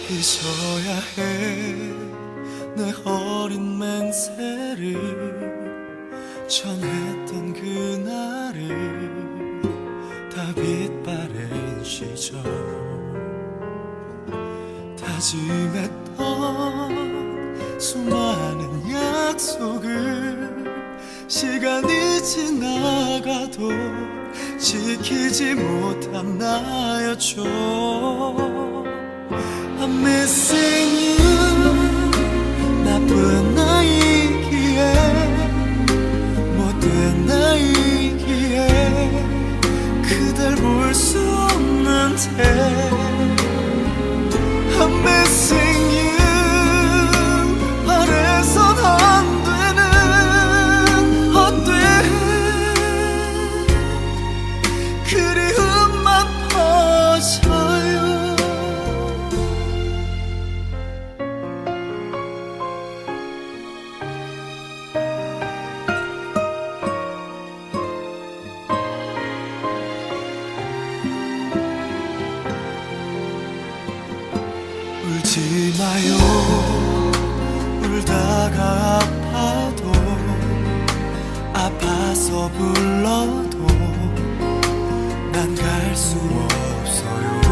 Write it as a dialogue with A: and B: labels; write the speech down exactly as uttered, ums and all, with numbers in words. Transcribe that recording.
A: 잊어야 해 내 어린 맹세를 전했던 그날을 다 빛바랜 시절 다짐했던 수많은 약속을 시간이 지나가도 지키지 못한 나였죠. I'm missing you. 나쁜 나이기에 못된 나이기에 그댈 볼 수 없는데 I'm missing you. 바래선 안 되는 어때 그리움만 퍼져요. 울지 마요. 울다가 아파도 아파서 불러도 난 갈 수 없어요.